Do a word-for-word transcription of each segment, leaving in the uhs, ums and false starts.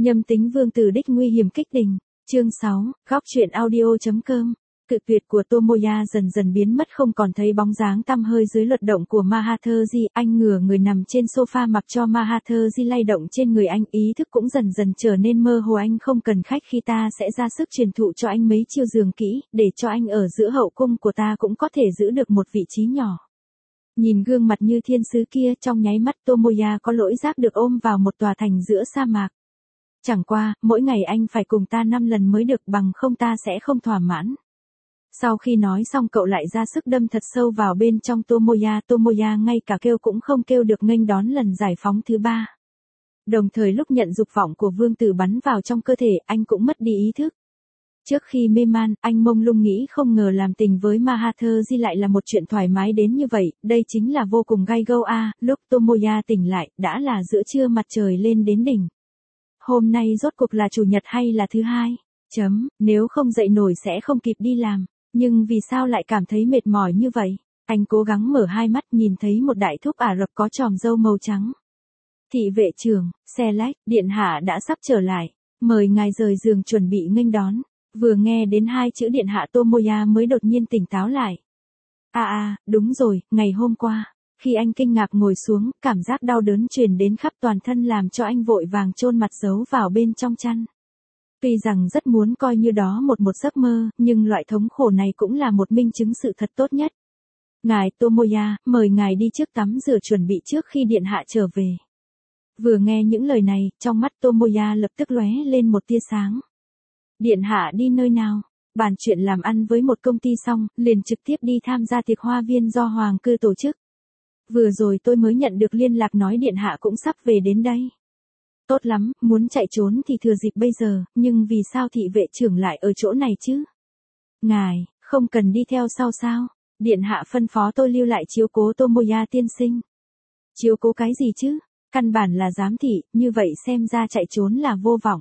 Nhâm tính vương tử đích nguy hiểm kích đình. Chương sáu, góc truyện audio.com. Cự tuyệt của Tomoya dần dần biến mất, không còn thấy bóng dáng tăm hơi dưới luật động của Mahatherji. Anh ngửa người nằm trên sofa mặc cho Mahatherji lay động trên người anh, ý thức cũng dần dần trở nên mơ hồ. Anh không cần khách khi ta sẽ ra sức truyền thụ cho anh mấy chiêu giường kỹ, để cho anh ở giữa hậu cung của ta cũng có thể giữ được một vị trí nhỏ. Nhìn gương mặt như thiên sứ kia, trong nháy mắt Tomoya có lỗi giác được ôm vào một tòa thành giữa sa mạc. Chẳng qua, mỗi ngày anh phải cùng ta năm lần mới được, bằng không ta sẽ không thỏa mãn. Sau khi nói xong cậu lại ra sức đâm thật sâu vào bên trong Tomoya. Tomoya ngay cả kêu cũng không kêu được, nghênh đón lần giải phóng thứ ba. Đồng thời lúc nhận dục vọng của vương tử bắn vào trong cơ thể, anh cũng mất đi ý thức. Trước khi mê man, anh mông lung nghĩ không ngờ làm tình với Mahatherji lại là một chuyện thoải mái đến như vậy, đây chính là vô cùng gai gâu a. Lúc Tomoya tỉnh lại, đã là giữa trưa, mặt trời lên đến đỉnh. Hôm nay rốt cuộc là chủ nhật hay là thứ hai? Chấm, nếu không dậy nổi sẽ không kịp đi làm. Nhưng vì sao lại cảm thấy mệt mỏi như vậy? Anh cố gắng mở hai mắt, nhìn thấy một đại thúc Ả Rập có chòm râu màu trắng. Thị vệ trưởng, xe lách, điện hạ đã sắp trở lại. Mời ngài rời giường chuẩn bị nghênh đón. Vừa nghe đến hai chữ điện hạ, Tomoya mới đột nhiên tỉnh táo lại. À à, đúng rồi, ngày hôm qua. Khi anh kinh ngạc ngồi xuống, cảm giác đau đớn truyền đến khắp toàn thân làm cho anh vội vàng chôn mặt giấu vào bên trong chăn. Tuy rằng rất muốn coi như đó một một giấc mơ, nhưng loại thống khổ này cũng là một minh chứng sự thật tốt nhất. Ngài Tomoya, mời ngài đi trước tắm rửa chuẩn bị trước khi điện hạ trở về. Vừa nghe những lời này, trong mắt Tomoya lập tức lóe lên một tia sáng. Điện hạ đi nơi nào? Bàn chuyện làm ăn với một công ty xong, liền trực tiếp đi tham gia tiệc hoa viên do hoàng cư tổ chức. Vừa rồi tôi mới nhận được liên lạc nói điện hạ cũng sắp về đến đây. Tốt lắm, muốn chạy trốn thì thừa dịp bây giờ, nhưng vì sao thị vệ trưởng lại ở chỗ này chứ? Ngài, không cần đi theo sau sao? Điện hạ phân phó tôi lưu lại chiếu cố Tomoya tiên sinh. Chiếu cố cái gì chứ? Căn bản là giám thị, như vậy xem ra chạy trốn là vô vọng.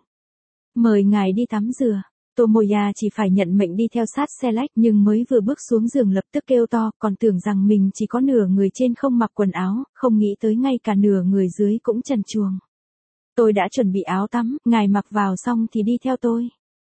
Mời ngài đi tắm rửa. Tomoya chỉ phải nhận mệnh đi theo sát xe lách, nhưng mới vừa bước xuống giường lập tức kêu to, còn tưởng rằng mình chỉ có nửa người trên không mặc quần áo, không nghĩ tới ngay cả nửa người dưới cũng trần truồng. Tôi đã chuẩn bị áo tắm, ngài mặc vào xong thì đi theo tôi.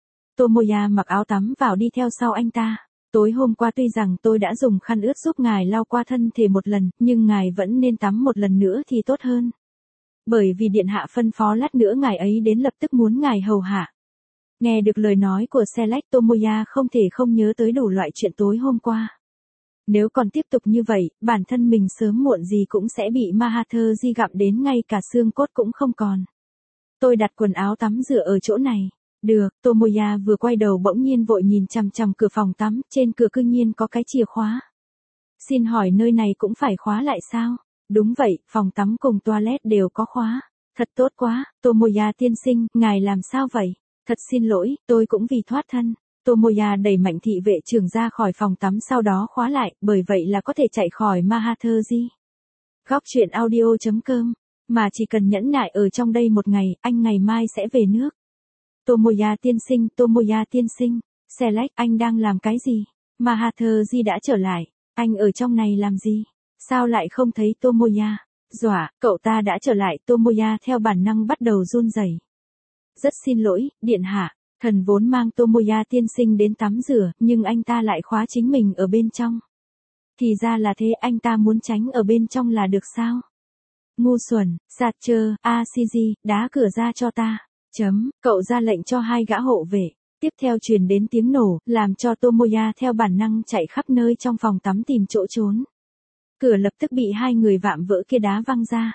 Tomoya mặc áo tắm vào đi theo sau anh ta. Tối hôm qua tuy rằng tôi đã dùng khăn ướt giúp ngài lau qua thân thể một lần, nhưng ngài vẫn nên tắm một lần nữa thì tốt hơn. Bởi vì điện hạ phân phó lát nữa ngài ấy đến lập tức muốn ngài hầu hạ. Nghe được lời nói của xe lách, Tomoya không thể không nhớ tới đủ loại chuyện tối hôm qua. Nếu còn tiếp tục như vậy, bản thân mình sớm muộn gì cũng sẽ bị Mahatherji gặm đến ngay cả xương cốt cũng không còn. Tôi đặt quần áo tắm rửa ở chỗ này. Được, Tomoya vừa quay đầu bỗng nhiên vội nhìn chằm chằm cửa phòng tắm, trên cửa cư nhiên có cái chìa khóa. Xin hỏi nơi này cũng phải khóa lại sao? Đúng vậy, phòng tắm cùng toilet đều có khóa. Thật tốt quá, Tomoya tiên sinh, ngài làm sao vậy? Thật xin lỗi, tôi cũng vì thoát thân. Tomoya đẩy mạnh thị vệ trưởng ra khỏi phòng tắm, sau đó khóa lại, bởi vậy là có thể chạy khỏi Mahatherji. Góc truyện audio.com. Mà chỉ cần nhẫn nại ở trong đây một ngày, anh ngày mai sẽ về nước. Tomoya tiên sinh, Tomoya tiên sinh. Xe lách, anh đang làm cái gì? Mahatherji đã trở lại. Anh ở trong này làm gì? Sao lại không thấy Tomoya? Dọa, cậu ta đã trở lại. Tomoya theo bản năng bắt đầu run rẩy. Rất xin lỗi, điện hạ. Thần vốn mang Tomoya tiên sinh đến tắm rửa, nhưng anh ta lại khóa chính mình ở bên trong. Thì ra là thế, anh ta muốn tránh ở bên trong là được sao? Ngu xuẩn, sạt chơ, Ashiji, đá cửa ra cho ta. Chấm, cậu ra lệnh cho hai gã hộ vệ. Tiếp theo truyền đến tiếng nổ, làm cho Tomoya theo bản năng chạy khắp nơi trong phòng tắm tìm chỗ trốn. Cửa lập tức bị hai người vạm vỡ kia đá văng ra.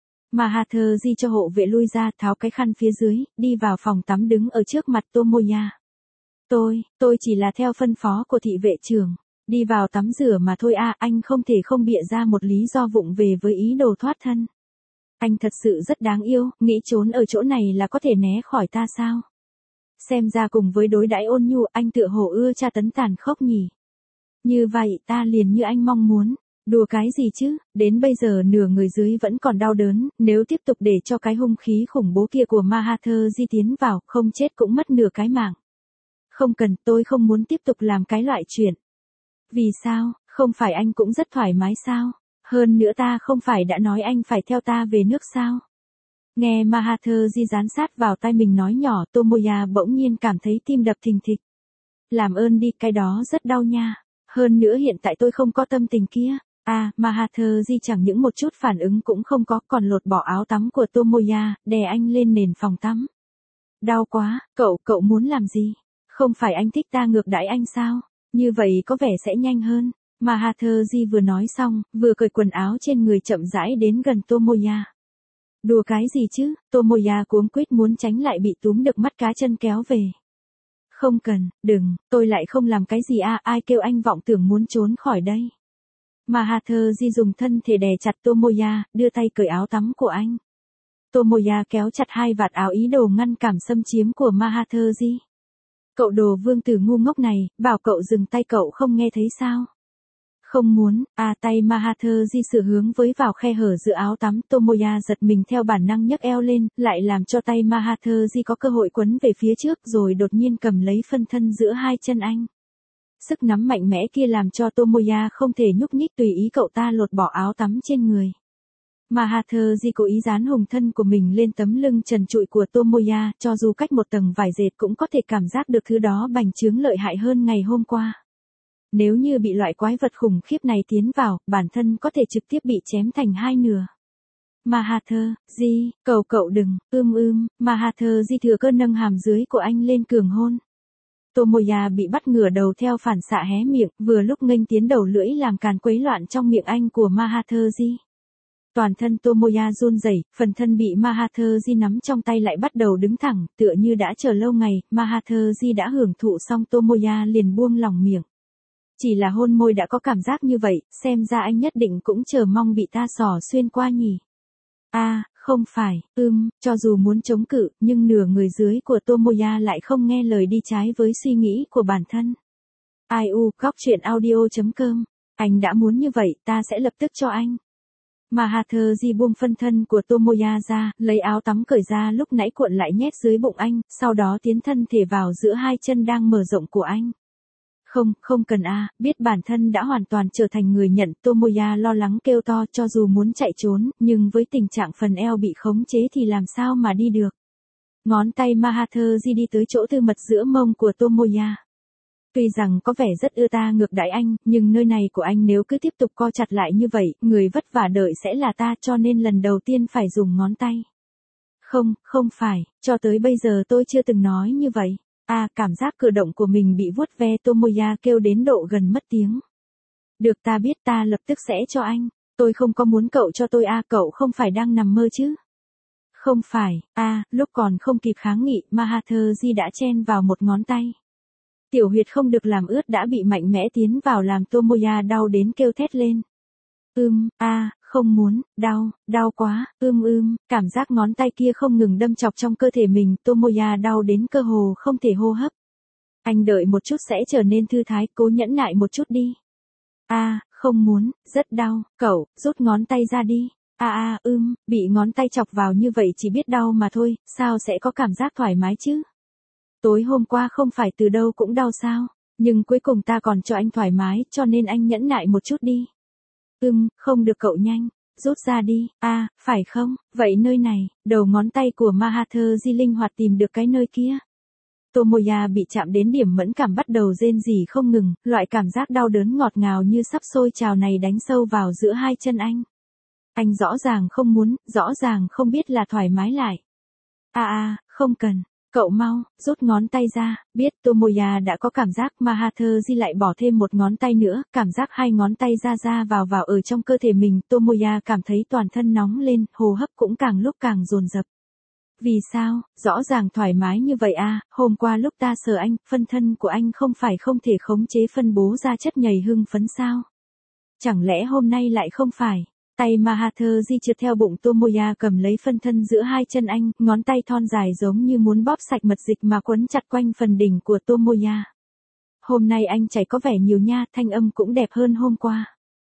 Mahatherji cho hộ vệ lui ra, tháo cái khăn phía dưới, đi vào phòng tắm đứng ở trước mặt Tomoya. Tôi, tôi chỉ là theo phân phó của thị vệ trưởng. Đi vào tắm rửa mà thôi à, anh không thể không bịa ra một lý do vụng về với ý đồ thoát thân. Anh thật sự rất đáng yêu, nghĩ trốn ở chỗ này là có thể né khỏi ta sao? Xem ra cùng với đối đãi ôn nhu, anh tựa hồ ưa tra tấn tàn khốc nhỉ. Như vậy ta liền như anh mong muốn. Đùa cái gì chứ, đến bây giờ nửa người dưới vẫn còn đau đớn, nếu tiếp tục để cho cái hung khí khủng bố kia của Mahatherji tiến vào, không chết cũng mất nửa cái mạng. Không cần, tôi không muốn tiếp tục làm cái loại chuyện. Vì sao, không phải anh cũng rất thoải mái sao? Hơn nữa ta không phải đã nói anh phải theo ta về nước sao? Nghe Mahathir dán sát vào tai mình nói nhỏ, Tomoya bỗng nhiên cảm thấy tim đập thình thịch. Làm ơn đi, cái đó rất đau nha. Hơn nữa hiện tại tôi không có tâm tình kia. À, Mahathir chẳng những một chút phản ứng cũng không có, còn lột bỏ áo tắm của Tomoya, đè anh lên nền phòng tắm. Đau quá, cậu, cậu muốn làm gì? Không phải anh thích ta ngược đãi anh sao? Như vậy có vẻ sẽ nhanh hơn. Mahathir vừa nói xong, vừa cởi quần áo trên người chậm rãi đến gần Tomoya. Đùa cái gì chứ? Tomoya cuống quýt muốn tránh lại bị túm được mắt cá chân kéo về. Không cần, đừng, tôi lại không làm cái gì à, ai kêu anh vọng tưởng muốn trốn khỏi đây. Mahathir dùng thân thể đè chặt Tomoya, đưa tay cởi áo tắm của anh. Tomoya kéo chặt hai vạt áo ý đồ ngăn cản xâm chiếm của Mahathir. Cậu đồ vương tử ngu ngốc này, bảo cậu dừng tay cậu không nghe thấy sao? Không muốn, à tay Mahathir sửa hướng với vào khe hở giữa áo tắm, Tomoya giật mình theo bản năng nhấc eo lên, lại làm cho tay Mahathir có cơ hội quấn về phía trước rồi đột nhiên cầm lấy phân thân giữa hai chân anh. Sức nắm mạnh mẽ kia làm cho Tomoya không thể nhúc nhích tùy ý cậu ta lột bỏ áo tắm trên người. Mahathir cố ý dán hùng thân của mình lên tấm lưng trần trụi của Tomoya, cho dù cách một tầng vải dệt cũng có thể cảm giác được thứ đó bành trướng lợi hại hơn ngày hôm qua. Nếu như bị loại quái vật khủng khiếp này tiến vào, bản thân có thể trực tiếp bị chém thành hai nửa. Mahathir, Di, cầu cậu đừng, ưm ưm, Mahathir thừa cơ nâng hàm dưới của anh lên cường hôn. Tomoya bị bắt ngửa đầu theo phản xạ hé miệng, vừa lúc nghênh tiến đầu lưỡi làm càn quấy loạn trong miệng anh của Mahathir. Toàn thân Tomoya run rẩy, phần thân bị Mahathir nắm trong tay lại bắt đầu đứng thẳng, tựa như đã chờ lâu ngày, Mahathir đã hưởng thụ xong Tomoya liền buông lỏng miệng. Chỉ là hôn môi đã có cảm giác như vậy, xem ra anh nhất định cũng chờ mong bị ta xỏ xuyên qua nhỉ. À, không phải, ưm, cho dù muốn chống cự, nhưng nửa người dưới của Tomoya lại không nghe lời đi trái với suy nghĩ của bản thân. ai u, góc truyện audio chấm com, anh đã muốn như vậy, ta sẽ lập tức cho anh. Mahathir buông phân thân của Tomoya ra, lấy áo tắm cởi ra lúc nãy cuộn lại nhét dưới bụng anh, sau đó tiến thân thể vào giữa hai chân đang mở rộng của anh. Không, không cần a, à, biết bản thân đã hoàn toàn trở thành người nhận, Tomoya lo lắng kêu to cho dù muốn chạy trốn, nhưng với tình trạng phần eo bị khống chế thì làm sao mà đi được. Ngón tay Mahathir đi tới chỗ tư mật giữa mông của Tomoya. Tuy rằng có vẻ rất ưa ta ngược đãi anh, nhưng nơi này của anh nếu cứ tiếp tục co chặt lại như vậy, người vất vả đợi sẽ là ta, cho nên lần đầu tiên phải dùng ngón tay. Không, không phải, cho tới bây giờ tôi chưa từng nói như vậy. À, cảm giác cử động của mình bị vuốt ve, Tomoya kêu đến độ gần mất tiếng. Được, ta biết, ta lập tức sẽ cho anh. Tôi không có muốn cậu cho tôi à, cậu không phải đang nằm mơ chứ? Không phải, à, lúc còn không kịp kháng nghị, Mahathir đã chen vào một ngón tay. Tiểu huyệt không được làm ướt đã bị mạnh mẽ tiến vào làm Tomoya đau đến kêu thét lên. Ưm, a, à, không muốn, đau, đau quá, ưm ưm, cảm giác ngón tay kia không ngừng đâm chọc trong cơ thể mình, Tomoya đau đến cơ hồ không thể hô hấp. Anh đợi một chút sẽ trở nên thư thái, cố nhẫn nại một chút đi. A, à, không muốn, rất đau, cậu, rút ngón tay ra đi. A à, a, à, ưm, bị ngón tay chọc vào như vậy chỉ biết đau mà thôi, sao sẽ có cảm giác thoải mái chứ? Tối hôm qua không phải từ đâu cũng đau sao, nhưng cuối cùng ta còn cho anh thoải mái, cho nên anh nhẫn nại một chút đi. Ừm, không được cậu nhanh, rút ra đi, a, à, phải không, vậy nơi này, đầu ngón tay của Mahathir linh hoạt tìm được cái nơi kia. Tomoya bị chạm đến điểm mẫn cảm bắt đầu rên rỉ không ngừng, loại cảm giác đau đớn ngọt ngào như sắp sôi trào này đánh sâu vào giữa hai chân anh. Anh rõ ràng không muốn, rõ ràng không biết là thoải mái lại. A à, a, à, không cần. Cậu mau, rút ngón tay ra, biết Tomoya đã có cảm giác, Mahathir lại bỏ thêm một ngón tay nữa, cảm giác hai ngón tay ra ra vào vào ở trong cơ thể mình, Tomoya cảm thấy toàn thân nóng lên, hô hấp cũng càng lúc càng dồn dập. Vì sao, rõ ràng thoải mái như vậy à, hôm qua lúc ta sờ anh, phân thân của anh không phải không thể khống chế phân bố ra chất nhầy hưng phấn sao? Chẳng lẽ hôm nay lại không phải? Tay Mahathir trượt theo bụng Tomoya cầm lấy phân thân giữa hai chân anh, ngón tay thon dài giống như muốn bóp sạch mật dịch mà quấn chặt quanh phần đỉnh của Tomoya. Hôm nay anh chảy có vẻ nhiều nha, thanh âm cũng đẹp hơn hôm qua.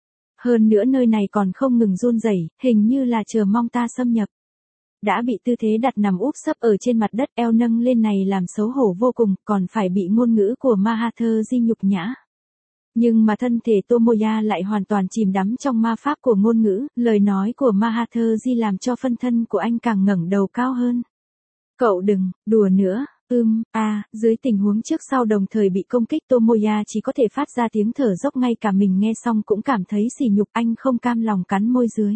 Hơn nữa nơi này còn không ngừng run rẩy, hình như là chờ mong ta xâm nhập. Đã bị tư thế đặt nằm úp sấp ở trên mặt đất, eo nâng lên này làm xấu hổ vô cùng, còn phải bị ngôn ngữ của Mahathir nhục nhã. Nhưng mà thân thể Tomoya lại hoàn toàn chìm đắm trong ma pháp của ngôn ngữ, lời nói của Mahatherji làm cho phân thân của anh càng ngẩng đầu cao hơn. Cậu đừng, đùa nữa, ưm, a à, dưới tình huống trước sau đồng thời bị công kích Tomoya chỉ có thể phát ra tiếng thở dốc ngay cả mình nghe xong cũng cảm thấy sỉ nhục anh không cam lòng cắn môi dưới.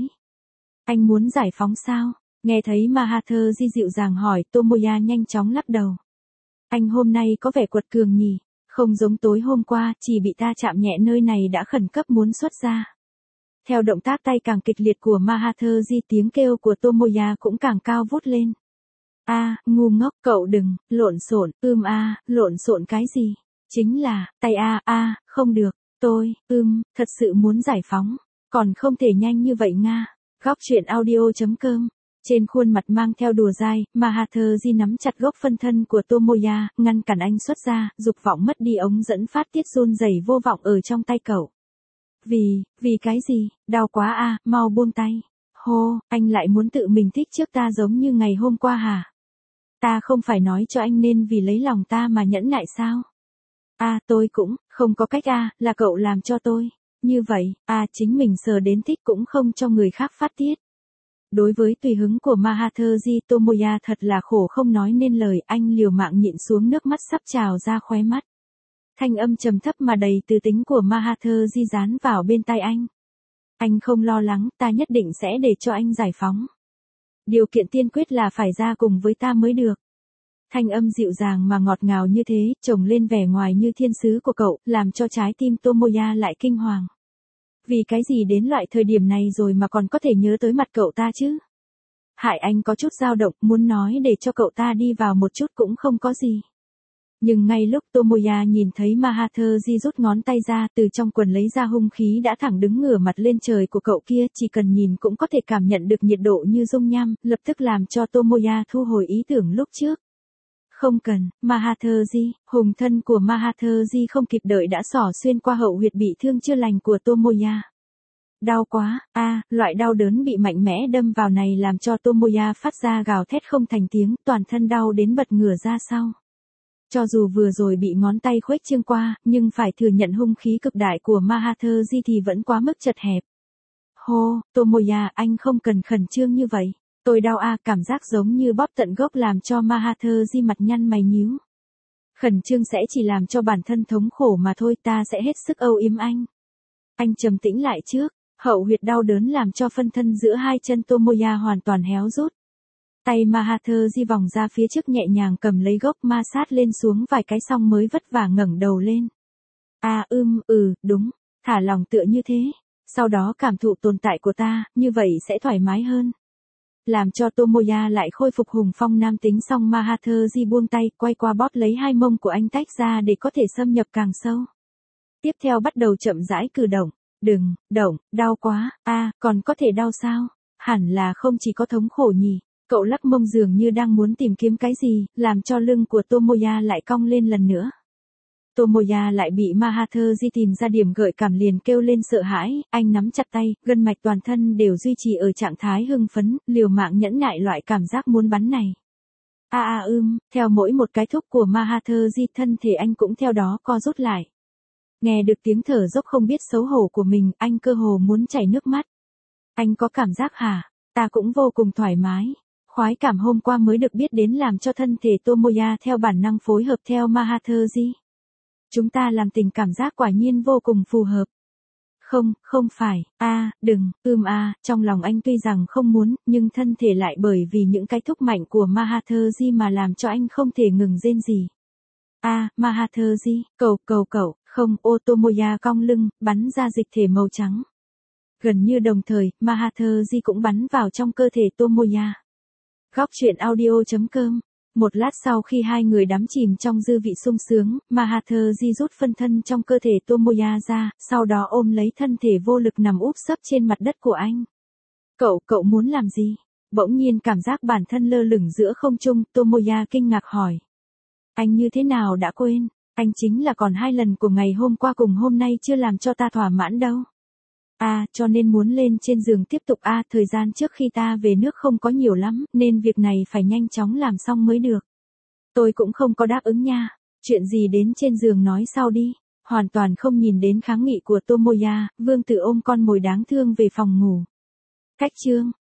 Anh muốn giải phóng sao? Nghe thấy Mahatherji dịu dàng hỏi Tomoya nhanh chóng lắc đầu. Anh hôm nay có vẻ quật cường nhỉ? Không giống tối hôm qua, chỉ bị ta chạm nhẹ nơi này đã khẩn cấp muốn xuất ra. Theo động tác tay càng kịch liệt của Mahatherji tiếng kêu của Tomoya cũng càng cao vút lên. A, à, ngu ngốc, cậu đừng, lộn xộn, ưm a, à, lộn xộn cái gì? Chính là, tay a, a, à, không được, tôi, ưm, thật sự muốn giải phóng, còn không thể nhanh như vậy nga. Góc truyện audio.com. Trên khuôn mặt mang theo đùa dai, Mahatherji nắm chặt gốc phân thân của Tomoya, ngăn cản anh xuất ra, dục vọng mất đi ống dẫn phát tiết run rẩy vô vọng ở trong tay cậu. Vì, vì cái gì, đau quá à, mau buông tay. Hô, anh lại muốn tự mình thích trước ta giống như ngày hôm qua hả? Ta không phải nói cho anh nên vì lấy lòng ta mà nhẫn nại sao? À, tôi cũng, không có cách à, là cậu làm cho tôi. Như vậy, à, chính mình sờ đến thích cũng không cho người khác phát tiết. Đối với tùy hứng của Mahatherji, Tomoya thật là khổ không nói nên lời, anh liều mạng nhịn xuống nước mắt sắp trào ra khóe mắt. Thanh âm trầm thấp mà đầy từ tính của Mahatherji dán vào bên tai anh. Anh không lo lắng, ta nhất định sẽ để cho anh giải phóng. Điều kiện tiên quyết là phải ra cùng với ta mới được. Thanh âm dịu dàng mà ngọt ngào như thế, chồng lên vẻ ngoài như thiên sứ của cậu, làm cho trái tim Tomoya lại kinh hoàng. Vì cái gì đến loại thời điểm này rồi mà còn có thể nhớ tới mặt cậu ta chứ? Hại anh có chút dao động, muốn nói để cho cậu ta đi vào một chút cũng không có gì. Nhưng ngay lúc Tomoya nhìn thấy Mahatherji rút ngón tay ra từ trong quần lấy ra hung khí đã thẳng đứng ngửa mặt lên trời của cậu kia, chỉ cần nhìn cũng có thể cảm nhận được nhiệt độ như dung nham, lập tức làm cho Tomoya thu hồi ý tưởng lúc trước. Không cần, Mahatherji, hùng thân của Mahatherji không kịp đợi đã xỏ xuyên qua hậu huyệt bị thương chưa lành của Tomoya. Đau quá, a, à, loại đau đớn bị mạnh mẽ đâm vào này làm cho Tomoya phát ra gào thét không thành tiếng, toàn thân đau đến bật ngửa ra sau. Cho dù vừa rồi bị ngón tay khuếch trương qua, nhưng phải thừa nhận hung khí cực đại của Mahatherji thì vẫn quá mức chật hẹp. Hô, Tomoya, anh không cần khẩn trương như vậy. Tôi đau a, à, cảm giác giống như bóp tận gốc làm cho Mahatherji mặt nhăn mày nhíu. Khẩn trương sẽ chỉ làm cho bản thân thống khổ mà thôi, ta sẽ hết sức âu yếm anh. Anh trầm tĩnh lại trước, hậu huyệt đau đớn làm cho phân thân giữa hai chân Tomoya hoàn toàn héo rút. Tay Mahatherji vòng ra phía trước nhẹ nhàng cầm lấy gốc ma sát lên xuống vài cái xong mới vất vả ngẩng đầu lên. À ưm, ừ, đúng, thả lòng tựa như thế. Sau đó cảm thụ tồn tại của ta, như vậy sẽ thoải mái hơn. Làm cho Tomoya lại khôi phục hùng phong nam tính xong Mahatherji buông tay quay qua bóp lấy hai mông của anh tách ra để có thể xâm nhập càng sâu. Tiếp theo bắt đầu chậm rãi cử động. Đừng, động, đau quá, a, à, còn có thể đau sao? Hẳn là không chỉ có thống khổ nhỉ. Cậu lắc mông dường như đang muốn tìm kiếm cái gì, làm cho lưng của Tomoya lại cong lên lần nữa. Tomoya lại bị Mahatherji tìm ra điểm gợi cảm liền kêu lên sợ hãi, anh nắm chặt tay, gân mạch toàn thân đều duy trì ở trạng thái hưng phấn, liều mạng nhẫn nại loại cảm giác muốn bắn này. A a ưm, theo mỗi một cái thúc của Mahatherji thân thể anh cũng theo đó co rút lại. Nghe được tiếng thở dốc không biết xấu hổ của mình, anh cơ hồ muốn chảy nước mắt. Anh có cảm giác hả? Ta cũng vô cùng thoải mái. Khoái cảm hôm qua mới được biết đến làm cho thân thể Tomoya theo bản năng phối hợp theo Mahatherji. Chúng ta làm tình cảm giác quả nhiên vô cùng phù hợp. Không, không phải, a, à, đừng, ưm a, à, trong lòng anh tuy rằng không muốn, nhưng thân thể lại bởi vì những cái thúc mạnh của Mahatherji mà làm cho anh không thể ngừng rên gì. A, à, Mahatherji, cầu cầu cậu, không, ô Tomoya cong lưng, bắn ra dịch thể màu trắng. Gần như đồng thời, Mahatherji cũng bắn vào trong cơ thể Tomoya. Góc truyện audio.com. Một lát sau khi hai người đắm chìm trong dư vị sung sướng, Mahatherji rút phân thân trong cơ thể Tomoya ra, sau đó ôm lấy thân thể vô lực nằm úp sấp trên mặt đất của anh. Cậu, cậu muốn làm gì? Bỗng nhiên cảm giác bản thân lơ lửng giữa không trung, Tomoya kinh ngạc hỏi. Anh như thế nào đã quên, anh chính là còn hai lần của ngày hôm qua cùng hôm nay chưa làm cho ta thỏa mãn đâu. À, cho nên muốn lên trên giường tiếp tục à, thời gian trước khi ta về nước không có nhiều lắm, nên việc này phải nhanh chóng làm xong mới được. Tôi cũng không có đáp ứng nha, chuyện gì đến trên giường nói sau đi. Hoàn toàn không nhìn đến kháng nghị của Tomoya, Vương Tử ôm con mồi đáng thương về phòng ngủ. Cách chương,